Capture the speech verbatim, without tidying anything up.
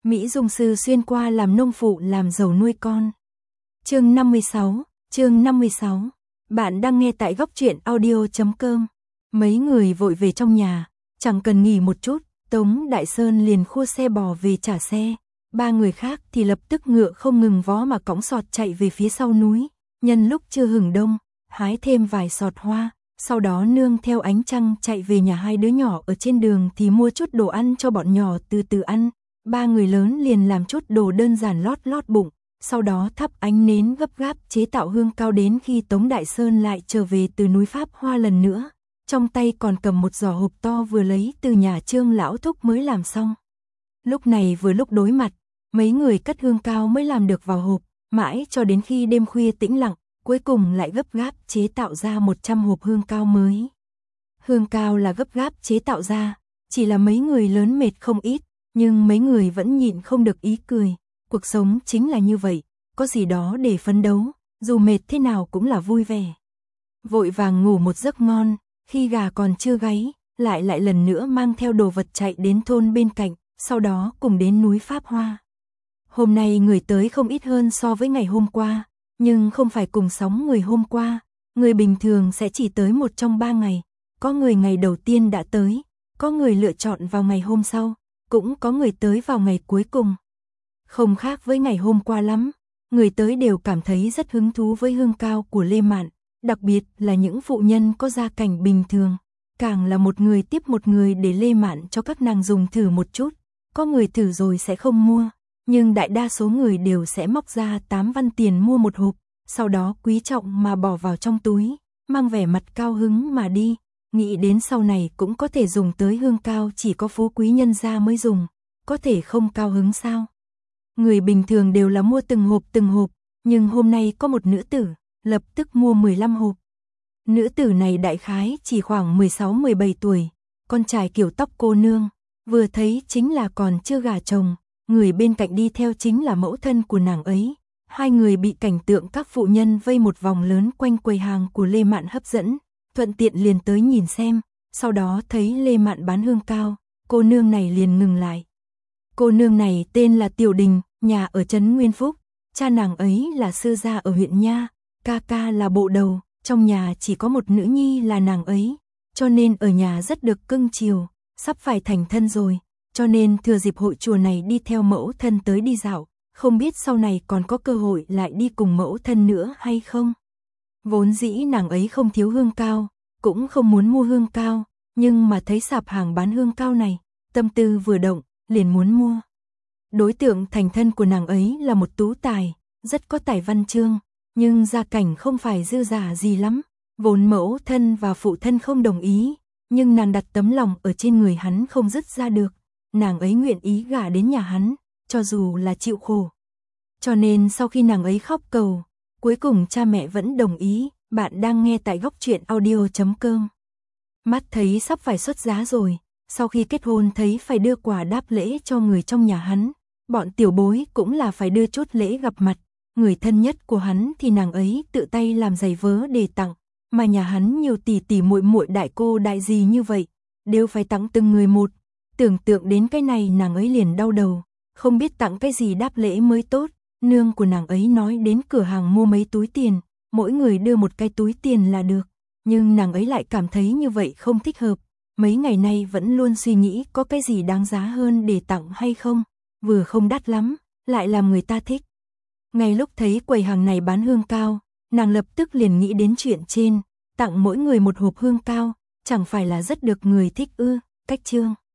Mỹ Dung Sư xuyên qua làm nông phụ làm giàu nuôi con. Chương năm mươi sáu, chương năm mươi sáu. Bạn đang nghe tại góc truyện audio chấm com. Mấy người vội về trong nhà, chẳng cần nghỉ một chút, Tống Đại Sơn liền khua xe bò về trả xe. Ba người khác thì lập tức ngựa không ngừng vó mà cõng sọt chạy về phía sau núi. Nhân lúc chưa hừng đông, hái thêm vài sọt hoa, sau đó nương theo ánh trăng chạy về nhà hai đứa nhỏ ở trên đường thì mua chút đồ ăn cho bọn nhỏ từ từ ăn. Ba người lớn liền làm chút đồ đơn giản lót lót bụng, sau đó thắp ánh nến gấp gáp chế tạo hương cao đến khi Tống Đại Sơn lại trở về từ núi Pháp Hoa lần nữa. Trong tay còn cầm một giỏ hộp to vừa lấy từ nhà Trương lão thúc mới làm xong. Lúc này vừa lúc đối mặt, mấy người cất hương cao mới làm được vào hộp, mãi cho đến khi đêm khuya tĩnh lặng, cuối cùng lại gấp gáp chế tạo ra một trăm hộp hương cao mới. Hương cao là gấp gáp chế tạo ra, chỉ là mấy người lớn mệt không ít, nhưng mấy người vẫn nhịn không được ý cười. Cuộc sống chính là như vậy, có gì đó để phấn đấu, dù mệt thế nào cũng là vui vẻ. Vội vàng ngủ một giấc ngon, khi gà còn chưa gáy, lại lại lần nữa mang theo đồ vật chạy đến thôn bên cạnh, sau đó cùng đến núi Pháp Hoa. Hôm nay người tới không ít hơn so với ngày hôm qua, nhưng không phải cùng sóng người hôm qua, người bình thường sẽ chỉ tới một trong ba ngày, có người ngày đầu tiên đã tới, có người lựa chọn vào ngày hôm sau, cũng có người tới vào ngày cuối cùng. Không khác với ngày hôm qua lắm, người tới đều cảm thấy rất hứng thú với hương cao của Lê Mạn, đặc biệt là những phụ nhân có gia cảnh bình thường, càng là một người tiếp một người để Lê Mạn cho các nàng dùng thử một chút, có người thử rồi sẽ không mua, nhưng đại đa số người đều sẽ móc ra tám văn tiền mua một hộp, sau đó quý trọng mà bỏ vào trong túi, mang vẻ mặt cao hứng mà đi, nghĩ đến sau này cũng có thể dùng tới hương cao chỉ có phú quý nhân gia mới dùng, có thể không cao hứng sao? Người bình thường đều là mua từng hộp từng hộp, nhưng hôm nay có một nữ tử, lập tức mua mười lăm hộp. Nữ tử này đại khái chỉ khoảng mười sáu mười bảy tuổi, con trai kiểu tóc cô nương, vừa thấy chính là còn chưa gả chồng, người bên cạnh đi theo chính là mẫu thân của nàng ấy. Hai người bị cảnh tượng các phụ nhân vây một vòng lớn quanh quầy hàng của Lê Mạn hấp dẫn, thuận tiện liền tới nhìn xem, sau đó thấy Lê Mạn bán hương cao, cô nương này liền ngừng lại. Cô nương này tên là Tiểu Đình, nhà ở trấn Nguyên Phúc, cha nàng ấy là sư gia ở huyện Nha, ca ca là bộ đầu, trong nhà chỉ có một nữ nhi là nàng ấy, cho nên ở nhà rất được cưng chiều, sắp phải thành thân rồi, cho nên thừa dịp hội chùa này đi theo mẫu thân tới đi dạo, không biết sau này còn có cơ hội lại đi cùng mẫu thân nữa hay không. Vốn dĩ nàng ấy không thiếu hương cao, cũng không muốn mua hương cao, nhưng mà thấy sạp hàng bán hương cao này, tâm tư vừa động, liền muốn mua. Đối tượng thành thân của nàng ấy là một tú tài, rất có tài văn chương, nhưng gia cảnh không phải dư giả gì lắm, vốn mẫu thân và phụ thân không đồng ý, nhưng nàng đặt tấm lòng ở trên người hắn không dứt ra được, nàng ấy nguyện ý gả đến nhà hắn, cho dù là chịu khổ. Cho nên sau khi nàng ấy khóc cầu, cuối cùng cha mẹ vẫn đồng ý. Bạn đang nghe tại góc truyện audio chấm com. Mắt thấy sắp phải xuất giá rồi, sau khi kết hôn thấy phải đưa quà đáp lễ cho người trong nhà hắn, bọn tiểu bối cũng là phải đưa chút lễ gặp mặt, người thân nhất của hắn thì nàng ấy tự tay làm giày vớ để tặng, mà nhà hắn nhiều tỷ tỷ muội muội đại cô đại gì như vậy, đều phải tặng từng người một, tưởng tượng đến cái này nàng ấy liền đau đầu, không biết tặng cái gì đáp lễ mới tốt, nương của nàng ấy nói đến cửa hàng mua mấy túi tiền, mỗi người đưa một cái túi tiền là được, nhưng nàng ấy lại cảm thấy như vậy không thích hợp, mấy ngày nay vẫn luôn suy nghĩ có cái gì đáng giá hơn để tặng hay không, vừa không đắt lắm, lại làm người ta thích. Ngay lúc thấy quầy hàng này bán hương cao, nàng lập tức liền nghĩ đến chuyện trên, tặng mỗi người một hộp hương cao, chẳng phải là rất được người thích ư, cách chương.